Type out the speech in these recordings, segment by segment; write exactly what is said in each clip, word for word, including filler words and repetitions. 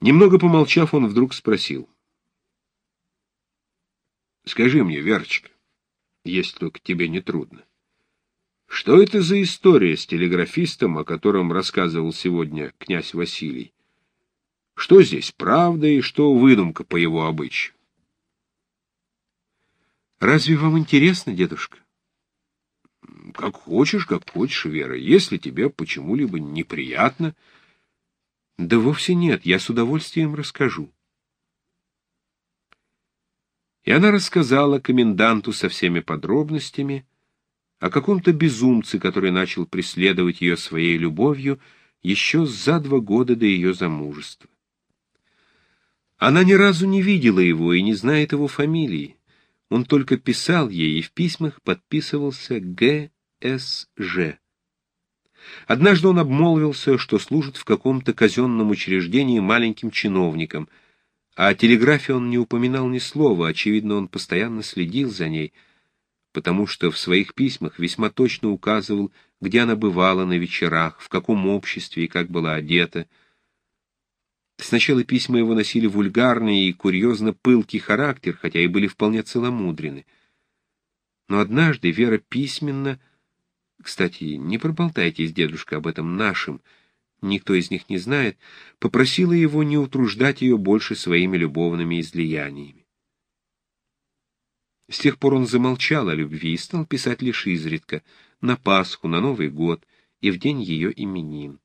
Немного помолчав, он вдруг спросил. «Скажи мне, Верочка, если только тебе не трудно, что это за история с телеграфистом, о котором рассказывал сегодня князь Василий? Что здесь правда и что выдумка по его обычаю?» «Разве вам интересно, дедушка?» «Как хочешь, как хочешь, Вера. Если тебе почему-либо неприятно...» «Да вовсе нет, я с удовольствием расскажу». И она рассказала коменданту со всеми подробностями о каком-то безумце, который начал преследовать ее своей любовью еще за два года до ее замужества. Она ни разу не видела его и не знает его фамилии. Он только писал ей и в письмах подписывался Г С Ж. Однажды он обмолвился, что служит в каком-то казенном учреждении маленьким чиновником, а о телеграфе он не упоминал ни слова. Очевидно, он постоянно следил за ней, потому что в своих письмах весьма точно указывал, где она бывала на вечерах, в каком обществе и как была одета. Сначала письма его носили вульгарный и курьезно пылкий характер, хотя и были вполне целомудрены. Но однажды Вера письменно... Кстати, не проболтайтесь, дедушка, об этом нашим, никто из них не знает, попросила его не утруждать ее больше своими любовными излияниями. С тех пор он замолчал о любви и стал писать лишь изредка, на Пасху, на Новый год и в день ее именин.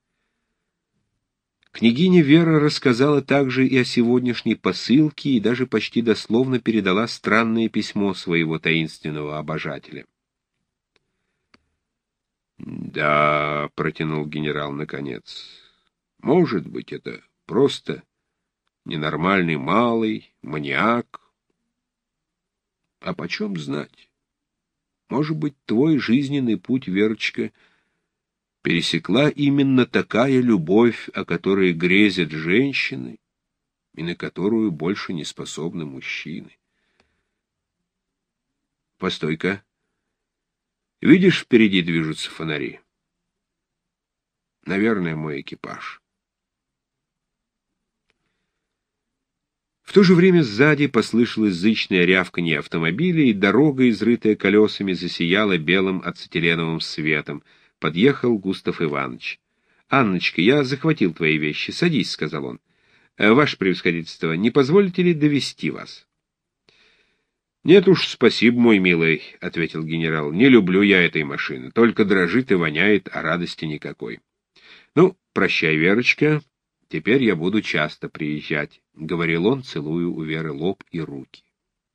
Княгиня Вера рассказала также и о сегодняшней посылке и даже почти дословно передала странное письмо своего таинственного обожателя. «Да», — протянул генерал наконец, — «может быть, это просто ненормальный малый, маниак. А почем знать? Может быть, твой жизненный путь, Верочка, пересекла именно такая любовь, о которой грезят женщины и на которую больше не способны мужчины. Постой-ка. Видишь, впереди движутся фонари? Наверное, мой экипаж». В то же время сзади послышалось зычное рявканье автомобиля, и дорога, изрытая колесами, засияла белым ацетиленовым светом. Подъехал Густав Иванович. «Анночка, я захватил твои вещи. Садись», — сказал он. «Ваше превосходительство, не позволите ли довезти вас?» «Нет уж, спасибо, мой милый», — ответил генерал. «Не люблю я этой машины. Только дрожит и воняет, а радости никакой. Ну, прощай, Верочка. Теперь я буду часто приезжать», — говорил он, целуя у Веры лоб и руки.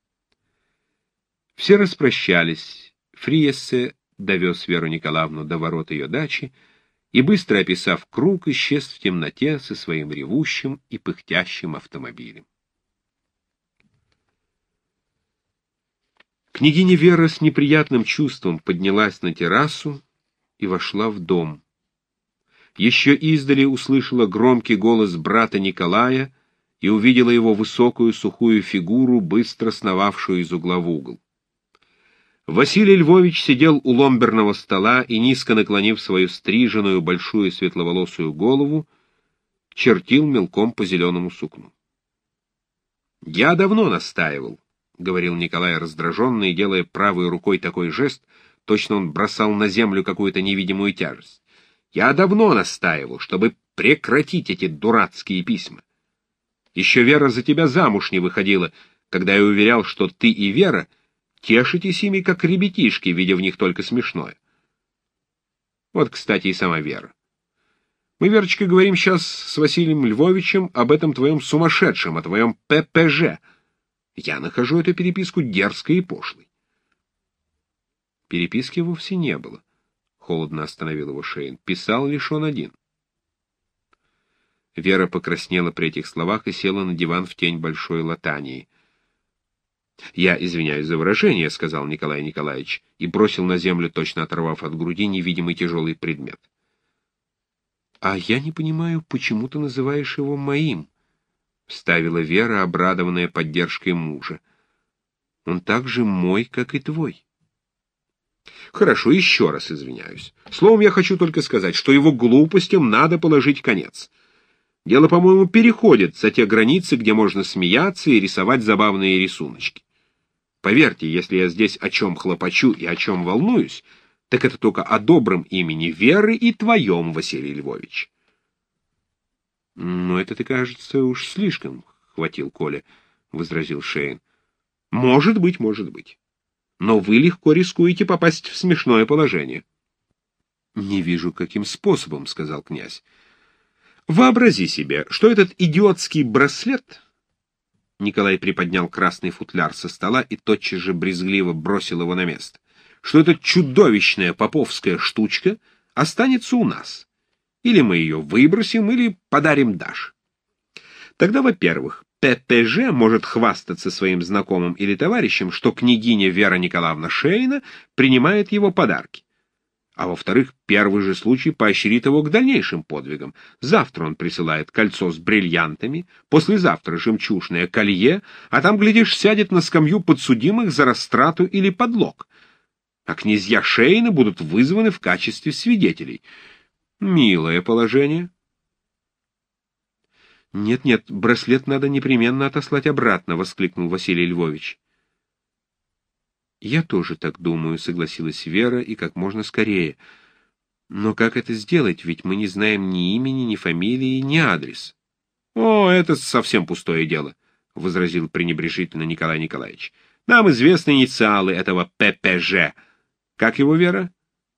Все распрощались. Фриессе довез Веру Николаевну до ворот ее дачи и, быстро описав круг, исчез в темноте со своим ревущим и пыхтящим автомобилем. Княгиня Вера с неприятным чувством поднялась на террасу и вошла в дом. Еще издали услышала громкий голос брата Николая и увидела его высокую сухую фигуру, быстро сновавшую из угла в угол. Василий Львович сидел у ломберного стола и, низко наклонив свою стриженную большую светловолосую голову, чертил мелком по зеленому сукну. «Я давно настаивал», — говорил Николай раздраженно и делая правой рукой такой жест, точно он бросал на землю какую-то невидимую тяжесть. «Я давно настаивал, чтобы прекратить эти дурацкие письма. Еще Вера за тебя замуж не выходила, когда я уверял, что ты и Вера тешитесь ими, как ребятишки, видя в них только смешное. Вот, кстати, и сама Вера. Мы, Верочка, говорим сейчас с Василием Львовичем об этом твоем сумасшедшем, о твоем П П Ж. Я нахожу эту переписку дерзкой и пошлой». Переписки вовсе не было. Холодно остановил его Шейн. Писал лишь он один. Вера покраснела при этих словах и села на диван в тень большой латании. «Я извиняюсь за выражение», — сказал Николай Николаевич, и бросил на землю, точно оторвав от груди невидимый тяжелый предмет. «А я не понимаю, почему ты называешь его моим?» — вставила Вера, обрадованная поддержкой мужа. «Он так же мой, как и твой». «Хорошо, еще раз извиняюсь. Словом, я хочу только сказать, что его глупостям надо положить конец. Дело, по-моему, переходит за те границы, где можно смеяться и рисовать забавные рисуночки. Поверьте, если я здесь о чем хлопочу и о чем волнуюсь, так это только о добром имени Веры и твоем, Василий Львович. — Ну, это ты, кажется, уж слишком, — хватил Коля, — возразил Шейн. — Может быть, может быть. Но вы легко рискуете попасть в смешное положение. — Не вижу, каким способом, — сказал князь. — Вообрази себе, что этот идиотский браслет... Николай приподнял красный футляр со стола и тотчас же брезгливо бросил его на место. Что эта чудовищная поповская штучка останется у нас. Или мы ее выбросим, или подарим Даше. Тогда, во-первых, ППЖ может хвастаться своим знакомым или товарищам, что княгиня Вера Николаевна Шейна принимает его подарки. А во-вторых, первый же случай поощрит его к дальнейшим подвигам. Завтра он присылает кольцо с бриллиантами, послезавтра жемчужное колье, а там, глядишь, сядет на скамью подсудимых за растрату или подлог. А князья Шейны будут вызваны в качестве свидетелей. Милое положение. «Нет-нет, браслет надо непременно отослать обратно», — воскликнул Василий Львович. «Я тоже так думаю», — согласилась Вера, и как можно скорее. «Но как это сделать, ведь мы не знаем ни имени, ни фамилии, ни адрес». «О, это совсем пустое дело», — возразил пренебрежительно Николай Николаевич. «Нам известны инициалы этого ППЖ. Как его, Вера?»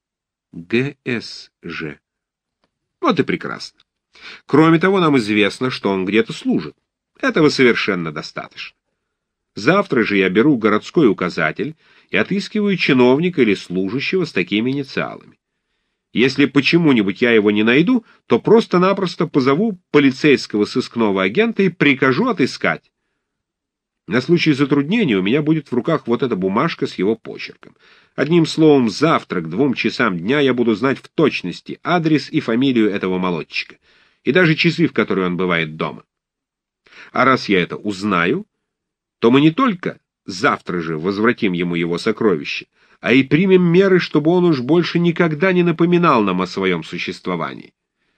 ГСЖ. «Вот и прекрасно. Кроме того, нам известно, что он где-то служит. Этого совершенно достаточно. Завтра же я беру городской указатель и отыскиваю чиновника или служащего с такими инициалами. Если почему-нибудь я его не найду, то просто-напросто позову полицейского сыскного агента и прикажу отыскать. На случай затруднения у меня будет в руках вот эта бумажка с его почерком. Одним словом, завтра к двум часам дня я буду знать в точности адрес и фамилию этого молодчика, и даже часы, в которые он бывает дома. А раз я это узнаю, то мы не только завтра же возвратим ему его сокровище, а и примем меры, чтобы он уж больше никогда не напоминал нам о своем существовании.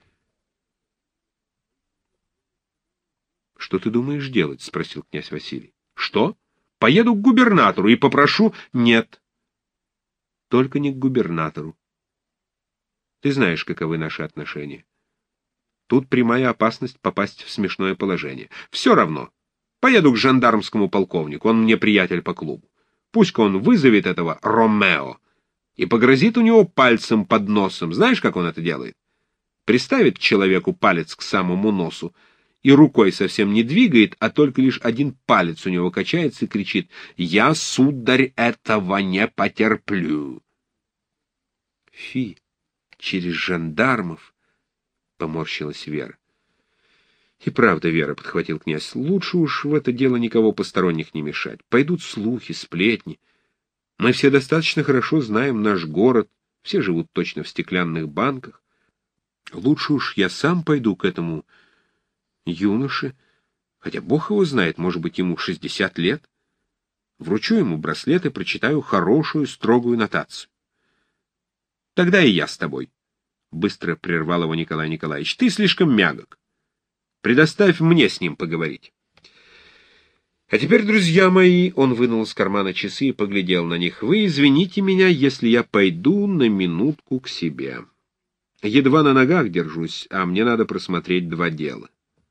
— Что ты думаешь делать? — спросил князь Василий. — Что? Поеду к губернатору и попрошу... — Нет. Только не к губернатору. Ты знаешь, каковы наши отношения. Тут прямая опасность попасть в смешное положение. Все равно. Поеду к жандармскому полковнику, он мне приятель по клубу. Пусть-ка он вызовет этого Ромео и погрозит у него пальцем под носом. Знаешь, как он это делает? Приставит человеку палец к самому носу и рукой совсем не двигает, а только лишь один палец у него качается и кричит: «Я, сударь, этого не потерплю». Фи, через жандармов, — поморщилась Вера. — И правда, Вера, — подхватил князь, — лучше уж в это дело никого посторонних не мешать. Пойдут слухи, сплетни. Мы все достаточно хорошо знаем наш город, все живут точно в стеклянных банках. Лучше уж я сам пойду к этому юноше, хотя бог его знает, может быть, ему шестьдесят лет. Вручу ему браслет и прочитаю хорошую, строгую нотацию. — Тогда и я с тобой, — быстро прервал его Николай Николаевич. — Ты слишком мягок. Предоставь мне с ним поговорить. А теперь, друзья мои, он вынул из кармана часы и поглядел на них. Вы извините меня, если я пойду на минутку к себе. Едва на ногах держусь, а мне надо просмотреть два дела.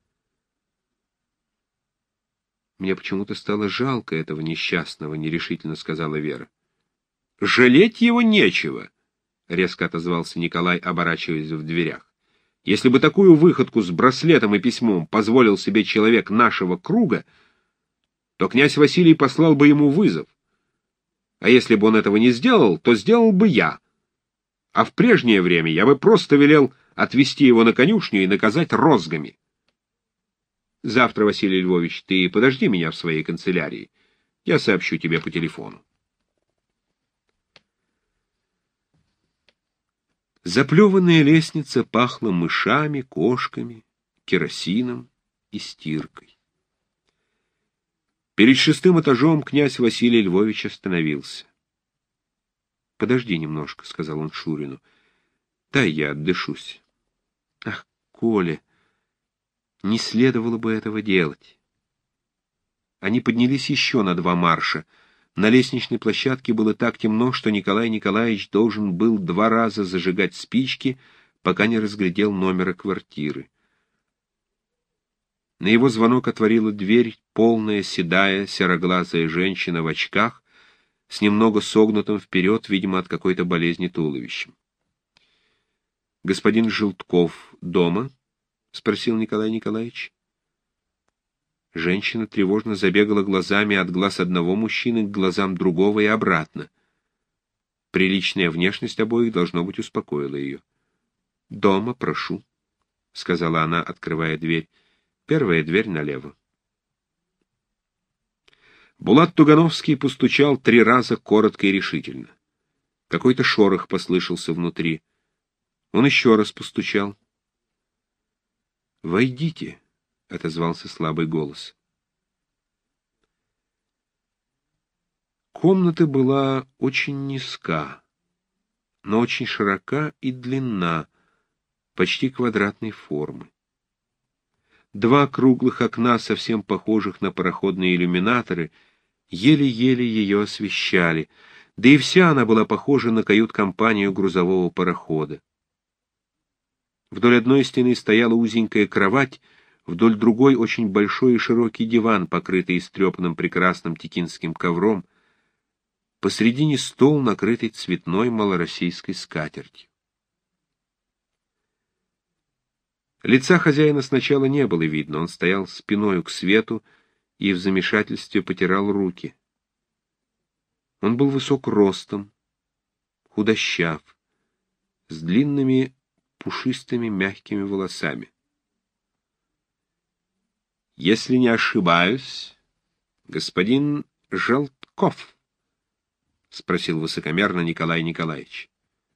Мне почему-то стало жалко этого несчастного, — нерешительно сказала Вера. — Жалеть его нечего, — резко отозвался Николай, оборачиваясь в дверях. Если бы такую выходку с браслетом и письмом позволил себе человек нашего круга, то князь Василий послал бы ему вызов. А если бы он этого не сделал, то сделал бы я. А в прежнее время я бы просто велел отвезти его на конюшню и наказать розгами. Завтра, Василий Львович, ты подожди меня в своей канцелярии. Я сообщу тебе по телефону. Заплеванная лестница пахла мышами, кошками, керосином и стиркой. Перед шестым этажом князь Василий Львович остановился. — Подожди немножко, — сказал он Шурину. — Дай я отдышусь. — Ах, Коля, Не следовало бы этого делать. Они поднялись еще на два марша. На лестничной площадке было так темно, что Николай Николаевич должен был два раза зажигать спички, пока не разглядел номера квартиры. На его звонок отворила дверь полная, седая, сероглазая женщина в очках, с немного согнутым вперед, видимо, от какой-то болезни туловищем. «Господин Желтков дома?» — спросил Николай Николаевич. Женщина тревожно забегала глазами от глаз одного мужчины к глазам другого и обратно. Приличная внешность обоих, должно быть, успокоила ее. «Дома, прошу», — сказала она, открывая дверь. «Первая дверь налево». Булат Тугановский постучал три раза коротко и решительно. Какой-то шорох послышался внутри. Он еще раз постучал. «Войдите», — отозвался слабый голос. Комната была очень низка, но очень широка и длинна, почти квадратной формы. Два круглых окна, совсем похожих на пароходные иллюминаторы, еле-еле ее освещали, да и вся она была похожа на кают-компанию грузового парохода. Вдоль одной стены стояла узенькая кровать, вдоль другой очень большой и широкий диван, покрытый истрепанным прекрасным текинским ковром, посредине стол, накрытый цветной малороссийской скатертью. Лица хозяина сначала не было видно, он стоял спиною к свету и в замешательстве потирал руки. Он был высок ростом, худощав, с длинными пушистыми мягкими волосами. «Если не ошибаюсь, господин Желтков?» — спросил высокомерно Николай Николаевич.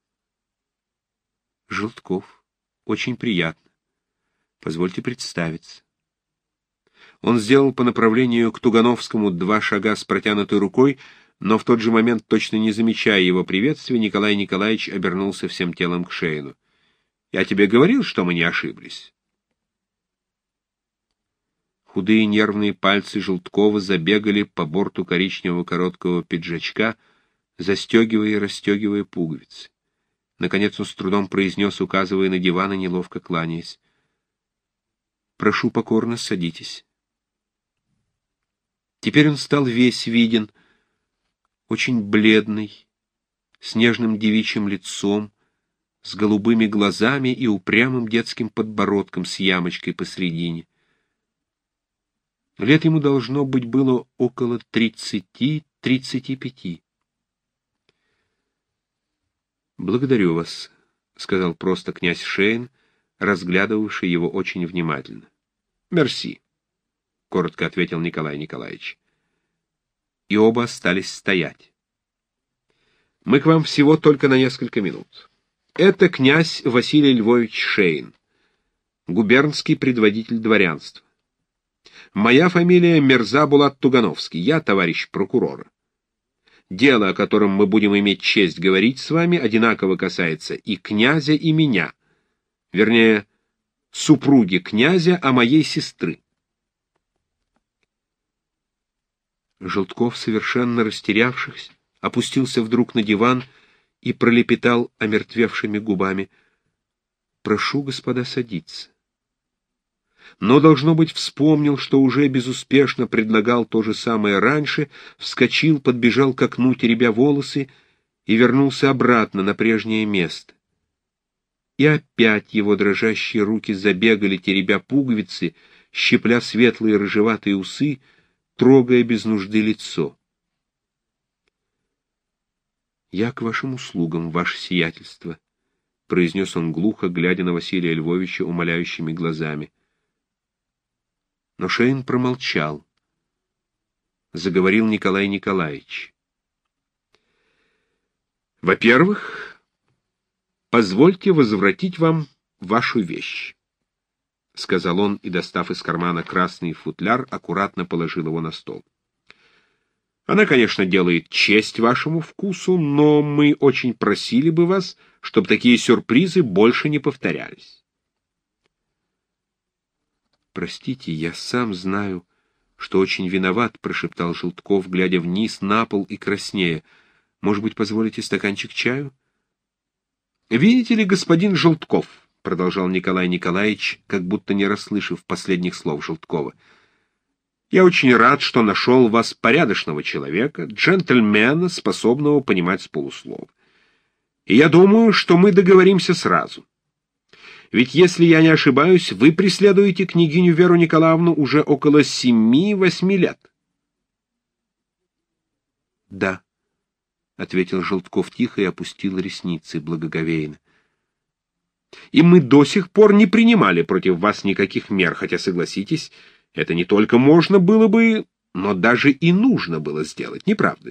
«Желтков. Очень приятно. Позвольте представиться». Он сделал по направлению к Тугановскому два шага с протянутой рукой, но в тот же момент, точно не замечая его приветствия, Николай Николаевич обернулся всем телом к Шейну. «Я тебе говорил, что мы не ошиблись». Худые нервные пальцы Желткова забегали по борту коричневого короткого пиджачка, застегивая и расстегивая пуговицы. Наконец он с трудом произнес, указывая на диван и неловко кланяясь: «Прошу покорно, садитесь». Теперь он стал весь виден, очень бледный, с нежным девичьим лицом, с голубыми глазами и упрямым детским подбородком с ямочкой посредине. Лет ему должно быть было около тридцати-тридцати пяти. «Благодарю вас», — сказал просто князь Шейн, разглядывавший его очень внимательно. «Мерси», — коротко ответил Николай Николаевич. И оба остались стоять. «Мы к вам всего только на несколько минут. Это князь Василий Львович Шейн, губернский предводитель дворянства. Моя фамилия Мирза Булат Тугановский, я товарищ прокурора. Дело, о котором мы будем иметь честь говорить с вами, одинаково касается и князя, и меня. Вернее, супруги князя, а моей сестры». Желтков, совершенно растерявшись, опустился вдруг на диван и пролепетал омертвевшими губами: «Прошу, господа, садиться». Но, должно быть, вспомнил, что уже безуспешно предлагал то же самое раньше, вскочил, подбежал к окну, теребя волосы, и вернулся обратно на прежнее место. И опять его дрожащие руки забегали, теребя пуговицы, щипля светлые рыжеватые усы, трогая без нужды лицо. «Я к вашим услугам, ваше сиятельство», — произнес он глухо, глядя на Василия Львовича умоляющими глазами. Но Шейн промолчал. Заговорил Николай Николаевич. «Во-первых, позвольте возвратить вам вашу вещь», — сказал он и, достав из кармана красный футляр, аккуратно положил его на стол. «Она, конечно, делает честь вашему вкусу, но мы очень просили бы вас, чтобы такие сюрпризы больше не повторялись». «Простите, я сам знаю, что очень виноват», — прошептал Желтков, глядя вниз на пол и краснея. «Может быть, позволите стаканчик чаю?» «Видите ли, господин Желтков», — продолжал Николай Николаевич, как будто не расслышав последних слов Желткова, «я очень рад, что нашел вас порядочного человека, джентльмена, способного понимать с полуслова. И я думаю, что мы договоримся сразу. Ведь, если я не ошибаюсь, вы преследуете княгиню Веру Николаевну уже около семи-восьми лет». «Да», — ответил Желтков тихо и опустил ресницы благоговейно. «И мы до сих пор не принимали против вас никаких мер, хотя, согласитесь, это не только можно было бы, но даже и нужно было сделать, не правда ли?»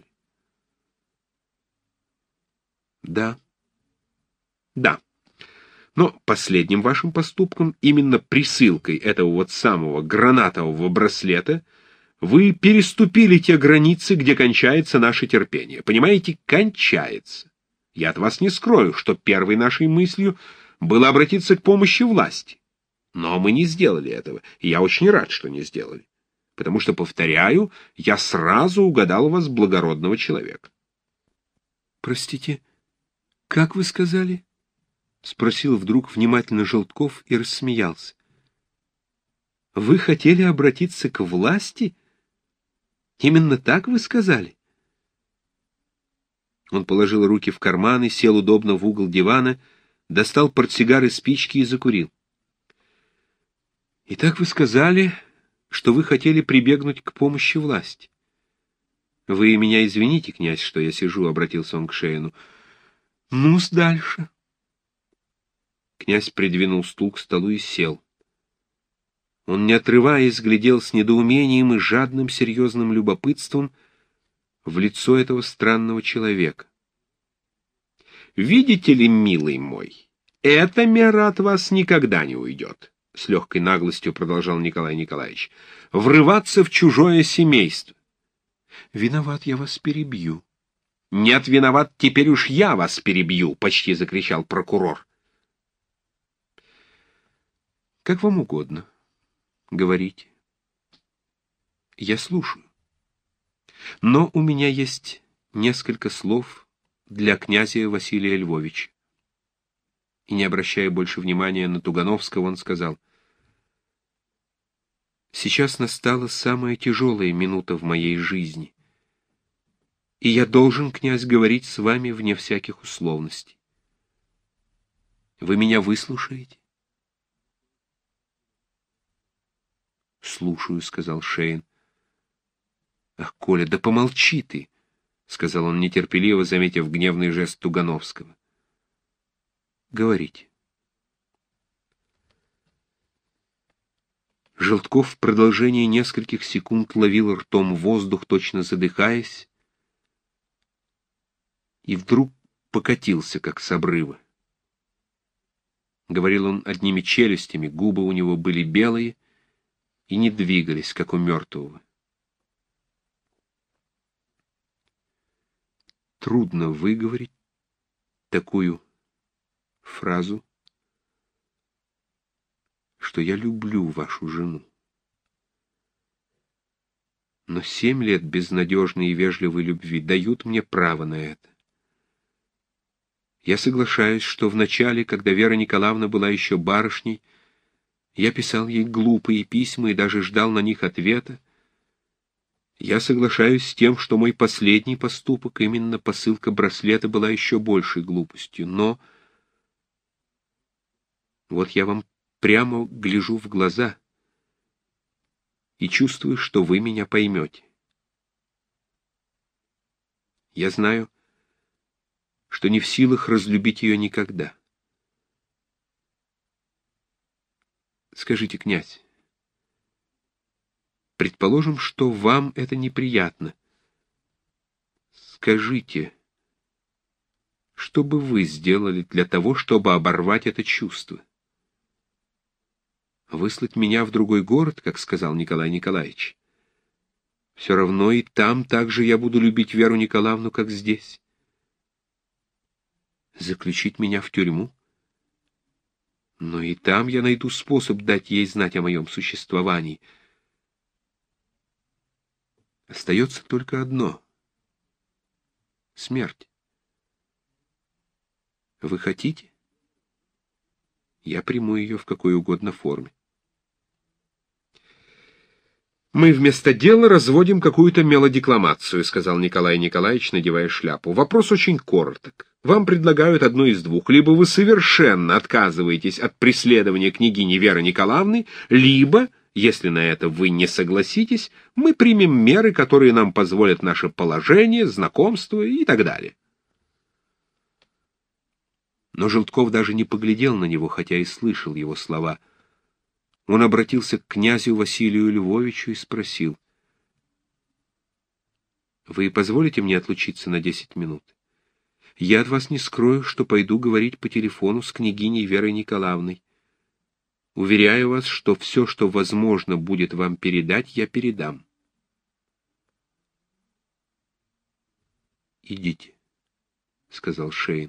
«Да». «Да. Но последним вашим поступком, именно присылкой этого вот самого гранатового браслета, вы переступили те границы, где кончается наше терпение. Понимаете, кончается. Я от вас не скрою, что первой нашей мыслью было обратиться к помощи власти. Но мы не сделали этого, и я очень рад, что не сделали. Потому что, повторяю, я сразу угадал вас благородного человека». «Простите, как вы сказали?» — спросил вдруг внимательно Желтков и рассмеялся. «Вы хотели обратиться к власти? Именно так вы сказали?» Он положил руки в карманы, сел удобно в угол дивана, достал портсигар и спички и закурил. «Итак, вы сказали, что вы хотели прибегнуть к помощи власти. Вы меня извините, князь, что я сижу», — обратился он к Шейну. «Ну-с, дальше». Князь придвинул стул к столу и сел. Он, не отрываясь, глядел с недоумением и жадным серьезным любопытством в лицо этого странного человека. «Видите ли, милый мой, эта мера от вас никогда не уйдет», — с легкой наглостью продолжал Николай Николаевич, — «врываться в чужое семейство». «Виноват, я вас перебью». «Нет, виноват, теперь уж я вас перебью», — почти закричал прокурор. «Как вам угодно. Говорите. Я слушаю. Но у меня есть несколько слов для князя Василия Львовича». И, не обращая больше внимания на Тугановского, он сказал: «Сейчас настала самая тяжелая минута в моей жизни, и я должен, князь, говорить с вами вне всяких условностей. Вы меня выслушаете?» «Слушаю», — сказал Шейн. «Ах, Коля, да помолчи ты», — сказал он нетерпеливо, заметив гневный жест Тугановского. «Говорите». Желтков в продолжении нескольких секунд ловил ртом воздух, точно задыхаясь, и вдруг покатился, как с обрыва. Говорил он одними челюстями, губы у него были белые и не двигались, как у мертвого. Трудно выговорить такую фразу, что я люблю вашу жену. Но семь лет безнадежной и вежливой любви дают мне право на это. Я соглашаюсь, что вначале, когда Вера Николаевна была еще барышней, я писал ей глупые письма и даже ждал на них ответа. Я соглашаюсь с тем, что мой последний поступок, именно посылка браслета, была еще большей глупостью. Но вот я вам прямо гляжу в глаза и чувствую, что вы меня поймете. Я знаю, что не в силах разлюбить ее никогда. Скажите, князь, предположим, что вам это неприятно. Скажите, что бы вы сделали для того, чтобы оборвать это чувство? Выслать меня в другой город, как сказал Николай Николаевич? Все равно и там так же я буду любить Веру Николаевну, как здесь. Заключить меня в тюрьму? Но и там я найду способ дать ей знать о моем существовании. Остается только одно — смерть. Вы хотите? Я приму ее в какой угодно форме. «Мы вместо дела разводим какую-то мелодекламацию», — сказал Николай Николаевич, надевая шляпу. «Вопрос очень короток. Вам предлагают одно из двух. Либо вы совершенно отказываетесь от преследования княгини Веры Николаевны, либо, если на это вы не согласитесь, мы примем меры, которые нам позволят наше положение, знакомство и так далее». Но Желтков даже не поглядел на него, хотя и слышал его слова. Он обратился к князю Василию Львовичу и спросил: «Вы позволите мне отлучиться на десять минут? Я от вас не скрою, что пойду говорить по телефону с княгиней Верой Николаевной. Уверяю вас, что все, что возможно будет вам передать, я передам». «Идите», — сказал Шейн.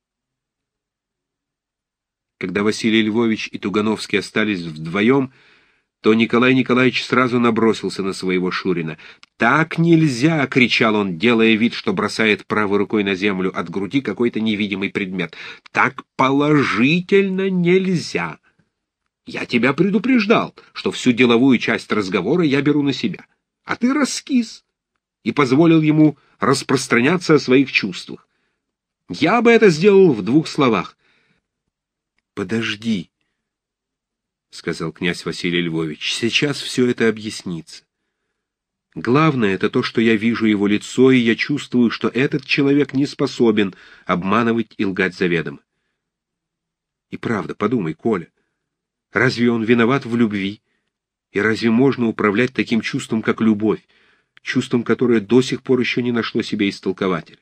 Когда Василий Львович и Тугановский остались вдвоем, то Николай Николаевич сразу набросился на своего Шурина. «Так нельзя!» — кричал он, делая вид, что бросает правой рукой на землю от груди какой-то невидимый предмет. «Так положительно нельзя! Я тебя предупреждал, что всю деловую часть разговора я беру на себя, а ты раскис и позволил ему распространяться о своих чувствах. Я бы это сделал в двух словах». «Подожди», — сказал князь Василий Львович, — «сейчас все это объяснится. Главное — это то, что я вижу его лицо, и я чувствую, что этот человек не способен обманывать и лгать заведомо. И правда, подумай, Коля, разве он виноват в любви? И разве можно управлять таким чувством, как любовь, чувством, которое до сих пор еще не нашло себе истолкователя?»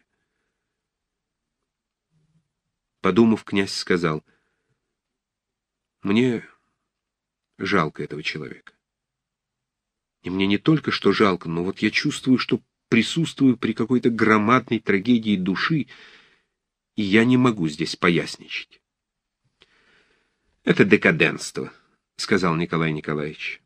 Подумав, князь сказал: «Мне жалко этого человека. И мне не только что жалко, но вот я чувствую, что присутствую при какой-то громадной трагедии души, и я не могу здесь поясничать». «Это декаденство», — сказал Николай Николаевич.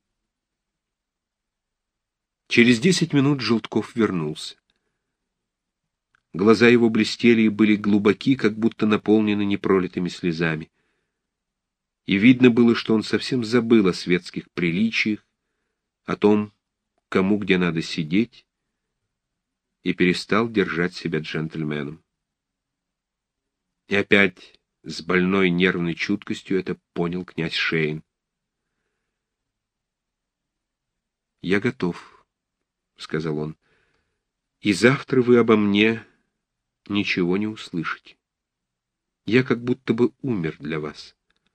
Через десять минут Желтков вернулся. Глаза его блестели и были глубоки, как будто наполнены непролитыми слезами. И видно было, что он совсем забыл о светских приличиях, о том, кому где надо сидеть, и перестал держать себя джентльменом. И опять с больной нервной чуткостью это понял князь Шейн. «Я готов», — сказал он, — «и завтра вы обо мне ничего не услышите. Я как будто бы умер для вас.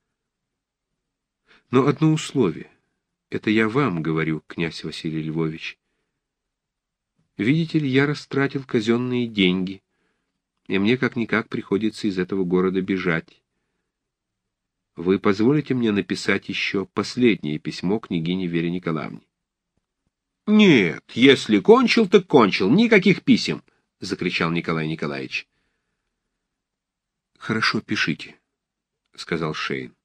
Но одно условие, это я вам говорю, князь Василий Львович. Видите ли, я растратил казенные деньги, и мне как-никак приходится из этого города бежать. Вы позволите мне написать еще последнее письмо княгине Вере Николаевне?» «Нет, если кончил, так кончил, никаких писем!» — закричал Николай Николаевич. «Хорошо, пишите», — сказал Шейн.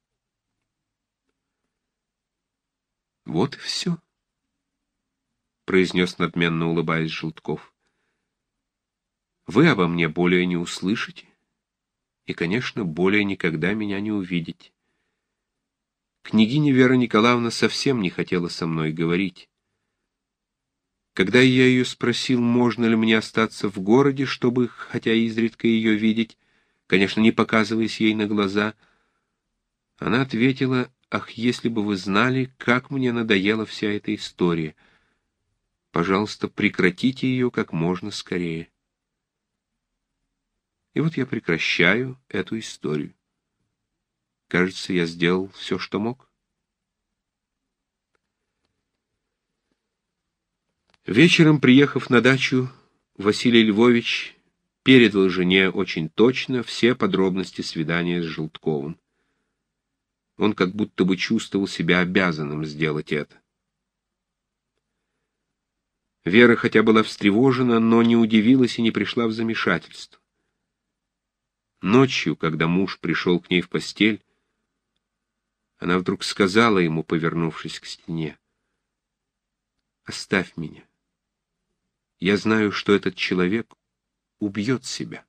«Вот и все», — произнес надменно, улыбаясь, Желтков. «Вы обо мне более не услышите, и, конечно, более никогда меня не увидите. Княгиня Вера Николаевна совсем не хотела со мной говорить. Когда я ее спросил, можно ли мне остаться в городе, чтобы, хотя изредка ее видеть, конечно, не показываясь ей на глаза, она ответила: «Ах, если бы вы знали, как мне надоела вся эта история! Пожалуйста, прекратите ее как можно скорее». И вот я прекращаю эту историю. Кажется, я сделал все, что мог. Вечером, приехав на дачу, Василий Львович передал жене очень точно все подробности свидания с Желтковым. Он как будто бы чувствовал себя обязанным сделать это. Вера хотя была встревожена, но не удивилась и не пришла в замешательство. Ночью, когда муж пришел к ней в постель, Она вдруг сказала ему, повернувшись к стене: «Оставь меня. Я знаю, что этот человек убьет себя».